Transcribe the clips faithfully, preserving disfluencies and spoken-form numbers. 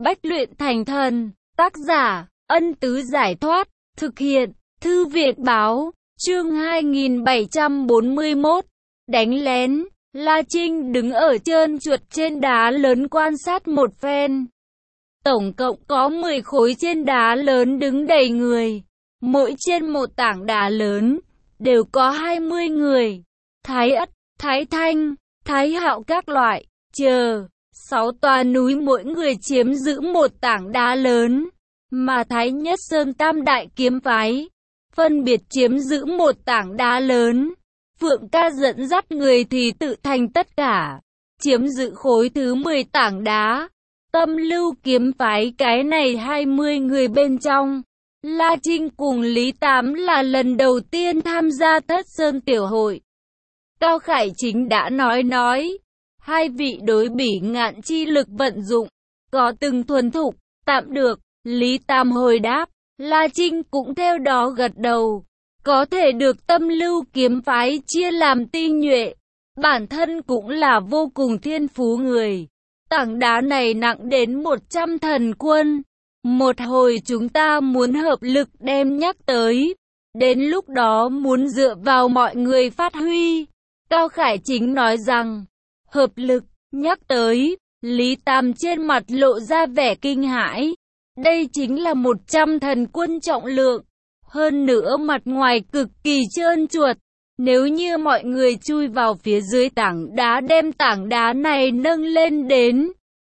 Bách luyện thành thần. Tác giả, Ân Tứ Giải Thoát. Thực hiện, Thư viện Báo. Chương hai nghìn bảy trăm bốn mươi mốt. Đánh lén. La Trinh đứng ở trơn trượt trên đá lớn quan sát một phen. Tổng cộng có mười khối trên đá lớn đứng đầy người. Mỗi trên một tảng đá lớn, đều có hai mươi người. Thái Ất, Thái Thanh, Thái Hạo các loại, chờ. Sáu tòa núi mỗi người chiếm giữ một tảng đá lớn. Mà Thái Nhất Sơn Tam Đại Kiếm Phái, phân biệt chiếm giữ một tảng đá lớn. Phượng Ca dẫn dắt người thì tự thành tất cả, chiếm giữ khối thứ mười tảng đá. Tâm Lưu Kiếm Phái cái này hai mươi người bên trong. La Trinh cùng Lý Tám là lần đầu tiên tham gia Thất Sơn Tiểu Hội. Cao Khải Chính đã nói nói, hai vị đối bỉ ngạn chi lực vận dụng, có từng thuần thục, tạm được. Lý Tám hồi đáp, La Trinh cũng theo đó gật đầu. Có thể được Tâm Lưu Kiếm Phái chia làm tinh nhuệ, bản thân cũng là vô cùng thiên phú người. Tảng đá này nặng đến một trăm thần quân. Một hồi chúng ta muốn hợp lực đem nhắc tới. Đến lúc đó muốn dựa vào mọi người phát huy. Cao Khải Chính nói rằng, hợp lực, nhắc tới. Lý Tam trên mặt lộ ra vẻ kinh hãi. Đây chính là một trăm thần quân trọng lượng. Hơn nữa mặt ngoài cực kỳ trơn chuột. Nếu như mọi người chui vào phía dưới tảng đá đem tảng đá này nâng lên đến,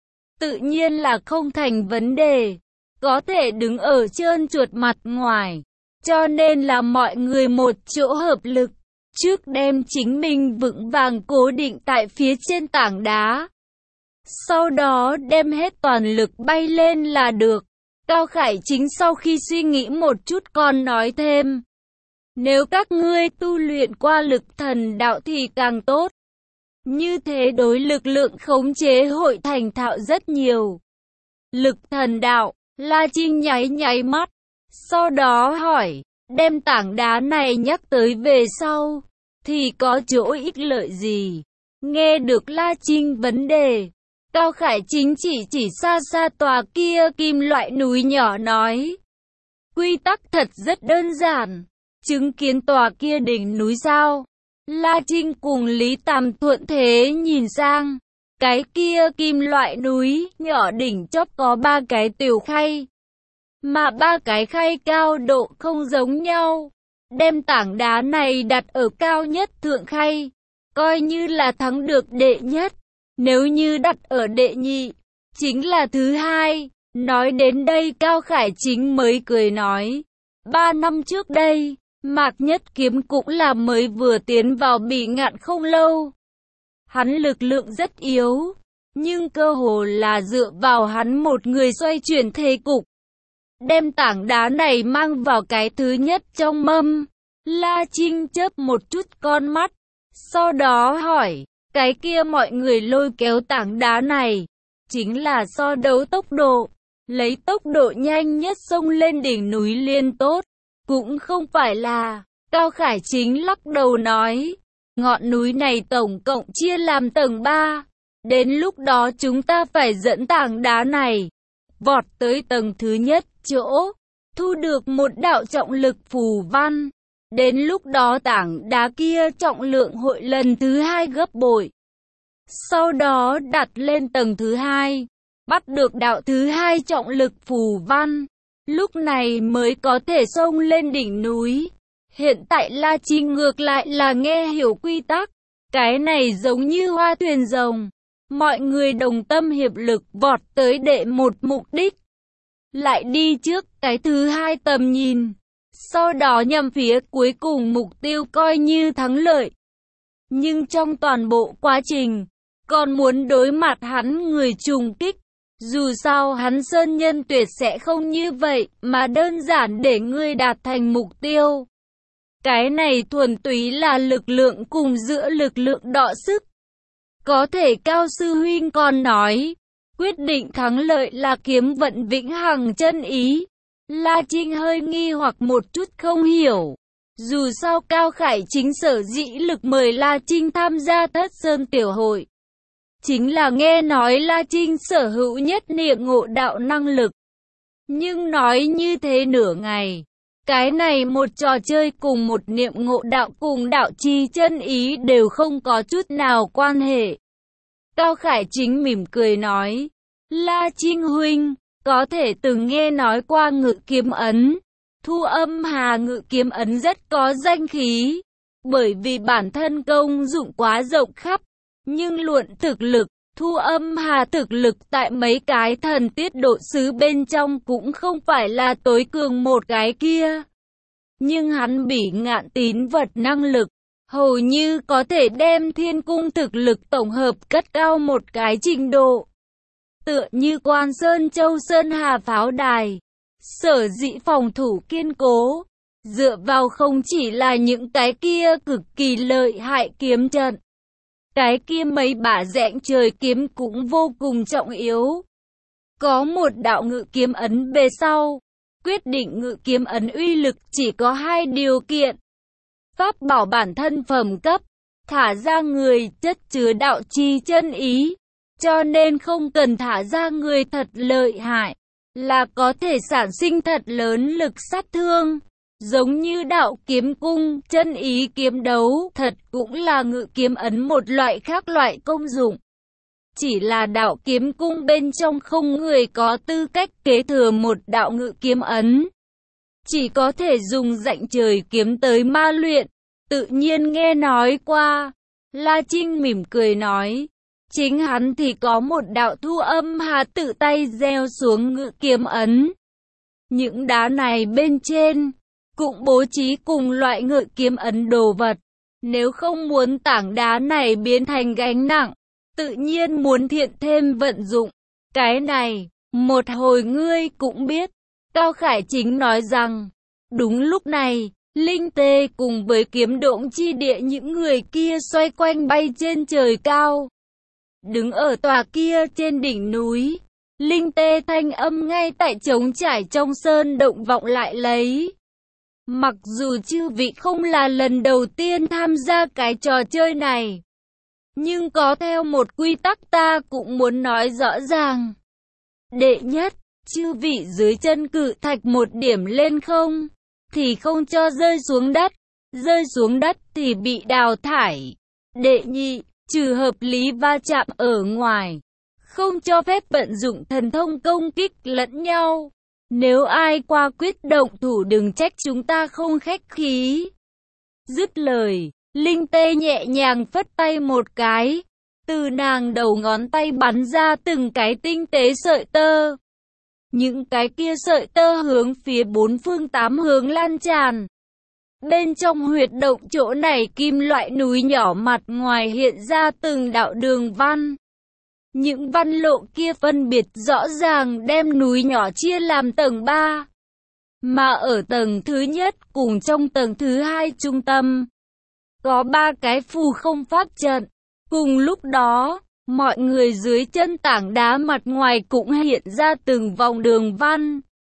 tự nhiên là không thành vấn đề. Có thể đứng ở trơn chuột mặt ngoài. Cho nên là mọi người một chỗ hợp lực. Trước đem chính mình vững vàng cố định tại phía trên tảng đá. Sau đó đem hết toàn lực bay lên là được. Cao Khải Chính sau khi suy nghĩ một chút còn nói thêm. Nếu các ngươi tu luyện qua lực thần đạo thì càng tốt. Như thế đối lực lượng khống chế hội thành thạo rất nhiều. Lực thần đạo, La Trinh nháy nháy mắt. Sau đó hỏi, đem tảng đá này nhắc tới về sau, thì có chỗ ích lợi gì? Nghe được La Trinh vấn đề, Cao Khải Chính chỉ chỉ xa xa tòa kia kim loại núi nhỏ nói. Quy tắc thật rất đơn giản. Chứng kiến tòa kia đỉnh núi sao? La Trinh cùng Lý Tam thuận thế nhìn sang. Cái kia kim loại núi nhỏ đỉnh chóp có ba cái tiểu khay. Mà ba cái khay cao độ không giống nhau. Đem tảng đá này đặt ở cao nhất thượng khay, coi như là thắng được đệ nhất. Nếu như đặt ở đệ nhị, chính là thứ hai. Nói đến đây Cao Khải Chính mới cười nói. Ba năm trước đây, Mạc Nhất Kiếm cũng là mới vừa tiến vào bỉ ngạn không lâu. Hắn lực lượng rất yếu, nhưng cơ hồ là dựa vào hắn một người xoay chuyển thế cục. Đem tảng đá này mang vào cái thứ nhất trong mâm. La Trinh chớp một chút con mắt, sau đó hỏi. Cái kia mọi người lôi kéo tảng đá này, chính là so đấu tốc độ, lấy tốc độ nhanh nhất xông lên đỉnh núi liên tốt. Cũng không phải là, Cao Khải Chính lắc đầu nói, ngọn núi này tổng cộng chia làm tầng ba. Đến lúc đó chúng ta phải dẫn tảng đá này, vọt tới tầng thứ nhất chỗ, thu được một đạo trọng lực phù văn. Đến lúc đó tảng đá kia trọng lượng hội lần thứ hai gấp bội. Sau đó đặt lên tầng thứ hai, bắt được đạo thứ hai trọng lực phù văn. Lúc này mới có thể xông lên đỉnh núi. Hiện tại La Trinh ngược lại là nghe hiểu quy tắc. Cái này giống như hoa thuyền rồng. Mọi người đồng tâm hiệp lực vọt tới đệ một mục đích. Lại đi trước cái thứ hai tầm nhìn. Sau đó nhằm phía cuối cùng mục tiêu coi như thắng lợi. Nhưng trong toàn bộ quá trình, còn muốn đối mặt hắn người trùng kích. Dù sao hắn sơn nhân tuyệt sẽ không như vậy, mà đơn giản để ngươi đạt thành mục tiêu. Cái này thuần túy là lực lượng cùng giữa lực lượng đọ sức. Có thể Cao Sư Huynh còn nói, quyết định thắng lợi là kiếm vận vĩnh hằng chân ý. La Trinh hơi nghi hoặc một chút không hiểu. Dù sao Cao Khải Chính sở dĩ lực mời La Trinh tham gia Thất Sơn Tiểu Hội, chính là nghe nói La Trinh sở hữu nhất niệm ngộ đạo năng lực. Nhưng nói như thế nửa ngày, cái này một trò chơi cùng một niệm ngộ đạo cùng đạo chi chân ý đều không có chút nào quan hệ. Cao Khải Chính mỉm cười nói, La Trinh huynh, có thể từng nghe nói qua Ngự Kiếm Ấn. Thu Âm Hà Ngự Kiếm Ấn rất có danh khí, bởi vì bản thân công dụng quá rộng khắp, nhưng luận thực lực, Thu Âm Hà thực lực tại mấy cái thần tiết độ sứ bên trong cũng không phải là tối cường một cái kia. Nhưng hắn Bỉ Ngạn tín vật năng lực, hầu như có thể đem thiên cung thực lực tổng hợp cất cao một cái trình độ. Tựa như Quan Sơn Châu Sơn Hà pháo đài, sở dĩ phòng thủ kiên cố, dựa vào không chỉ là những cái kia cực kỳ lợi hại kiếm trận. Cái kia mấy bả rãnh trời kiếm cũng vô cùng trọng yếu. Có một đạo ngự kiếm ấn về sau, quyết định ngự kiếm ấn uy lực chỉ có hai điều kiện. Pháp bảo bản thân phẩm cấp, thả ra người chất chứa đạo chi chân ý, cho nên không cần thả ra người thật lợi hại, là có thể sản sinh thật lớn lực sát thương. Giống như đạo kiếm cung, chân ý kiếm đấu, thật cũng là ngự kiếm ấn một loại khác loại công dụng. Chỉ là đạo kiếm cung bên trong không người có tư cách kế thừa một đạo ngự kiếm ấn. Chỉ có thể dùng dạnh trời kiếm tới ma luyện, tự nhiên nghe nói qua. La Trinh mỉm cười nói, chính hắn thì có một đạo Thu Âm Hà tự tay gieo xuống ngự kiếm ấn. Những đá này bên trên cũng bố trí cùng loại ngự kiếm ấn đồ vật. Nếu không muốn tảng đá này biến thành gánh nặng, tự nhiên muốn thiện thêm vận dụng. Cái này, một hồi ngươi cũng biết. Cao Khải Chính nói rằng, đúng lúc này, Linh Tê cùng với Kiếm Độn chi địa những người kia xoay quanh bay trên trời cao. Đứng ở tòa kia trên đỉnh núi, Linh Tê thanh âm ngay tại trống trải trong sơn động vọng lại lấy. Mặc dù chư vị không là lần đầu tiên tham gia cái trò chơi này, nhưng có theo một quy tắc ta cũng muốn nói rõ ràng. Đệ nhất, chư vị dưới chân cự thạch một điểm lên không, thì không cho rơi xuống đất, rơi xuống đất thì bị đào thải. Đệ nhị, trừ hợp lý va chạm ở ngoài, không cho phép vận dụng thần thông công kích lẫn nhau. Nếu ai qua quyết động thủ đừng trách chúng ta không khách khí. Dứt lời, Linh Tê nhẹ nhàng phất tay một cái, từ nàng đầu ngón tay bắn ra từng cái tinh tế sợi tơ. Những cái kia sợi tơ hướng phía bốn phương tám hướng lan tràn. Bên trong huyệt động chỗ này kim loại núi nhỏ mặt ngoài hiện ra từng đạo đường văn. Những văn lộ kia phân biệt rõ ràng đem núi nhỏ chia làm tầng ba. Mà ở tầng thứ nhất cùng trong tầng thứ hai trung tâm, có ba cái phù không pháp trận. Cùng lúc đó, mọi người dưới chân tảng đá mặt ngoài cũng hiện ra từng vòng đường văn.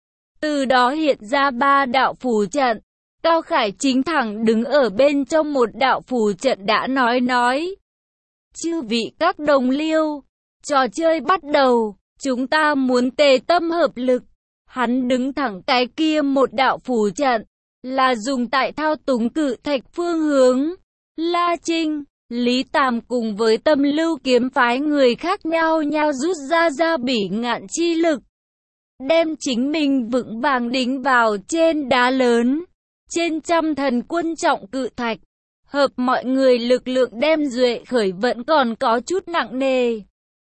Từ đó hiện ra ba đạo phù trận. Cao Khải Chính thẳng đứng ở bên trong một đạo phù trận đã nói nói. Chư vị các đồng liêu, trò chơi bắt đầu, chúng ta muốn tề tâm hợp lực. Hắn đứng thẳng cái kia một đạo phù trận, là dùng tại thao túng cự thạch phương hướng. La Trinh, Lý Tàm cùng với Tâm Lưu kiếm phái người khác nhau nhau rút ra ra Bỉ Ngạn chi lực, đem chính mình vững vàng đính vào trên đá lớn, trên trăm thần quân trọng cự thạch. Hợp mọi người lực lượng đem duệ khởi vẫn còn có chút nặng nề.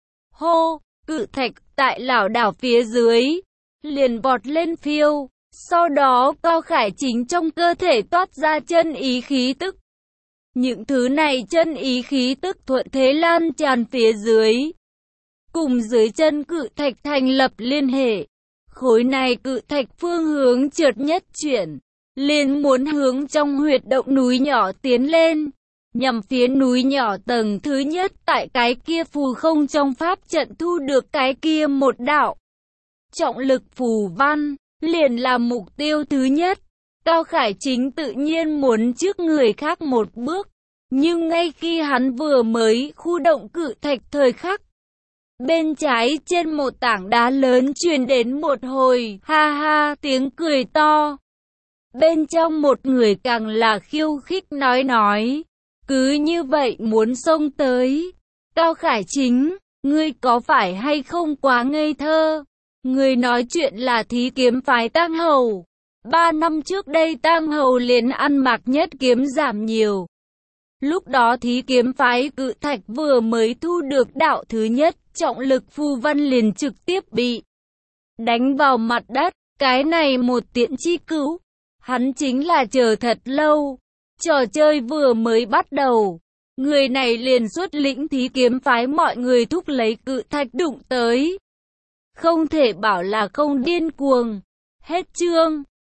Hô, cự thạch tại lảo đảo phía dưới, liền vọt lên phiêu. Sau đó Cao Khải Chính trong cơ thể toát ra chân ý khí tức. Những thứ này chân ý khí tức thuận thế lan tràn phía dưới, cùng dưới chân cự thạch thành lập liên hệ. Khối này cự thạch phương hướng trượt nhất chuyển, liền muốn hướng trong huyệt động núi nhỏ tiến lên, nhằm phía núi nhỏ tầng thứ nhất tại cái kia phù không trong pháp trận thu được cái kia một đạo trọng lực phù văn, liền là mục tiêu thứ nhất. Cao Khải Chính tự nhiên muốn trước người khác một bước, Nhưng ngay khi hắn vừa mới khu động cự thạch thời khắc, bên trái trên một tảng đá lớn truyền đến một hồi ha ha tiếng cười to. Bên trong một người càng là khiêu khích nói nói, cứ như vậy muốn xông tới. Cao Khải Chính, ngươi có phải hay không quá ngây thơ? Ngươi nói chuyện là thí kiếm phái Tang Hầu. Ba năm trước đây Tang Hầu liền ăn mặc nhất kiếm giảm nhiều. Lúc đó thí kiếm phái cự thạch vừa mới thu được đạo thứ nhất, trọng lực phù văn liền trực tiếp bị đánh vào mặt đất. Cái này một tiễn chi cứu, hắn chính là chờ thật lâu. Trò chơi vừa mới bắt đầu, người này liền xuất lĩnh thí kiếm phái mọi người thúc lấy cự thạch đụng tới. Không thể bảo là không điên cuồng. Hết chương.